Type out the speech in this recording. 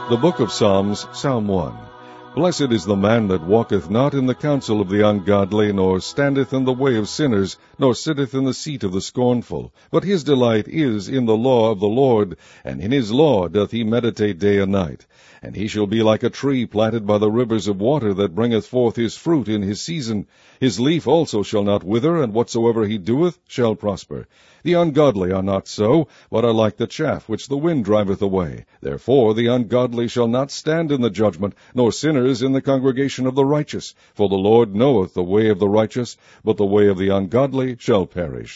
The Book of Psalms, Psalm 1. Blessed is the man that walketh not in the counsel of the ungodly, nor standeth in the way of sinners, nor sitteth in the seat of the scornful. But his delight is in the law of the Lord, and in his law doth he meditate day and night. And he shall be like a tree planted by the rivers of water, that bringeth forth his fruit in his season. His leaf also shall not wither, and whatsoever he doeth shall prosper. The ungodly are not so, but are like the chaff which the wind driveth away. Therefore the ungodly shall not stand in the judgment, nor sinners in the congregation of the righteous. For the Lord knoweth the way of the righteous, but the way of the ungodly shall perish.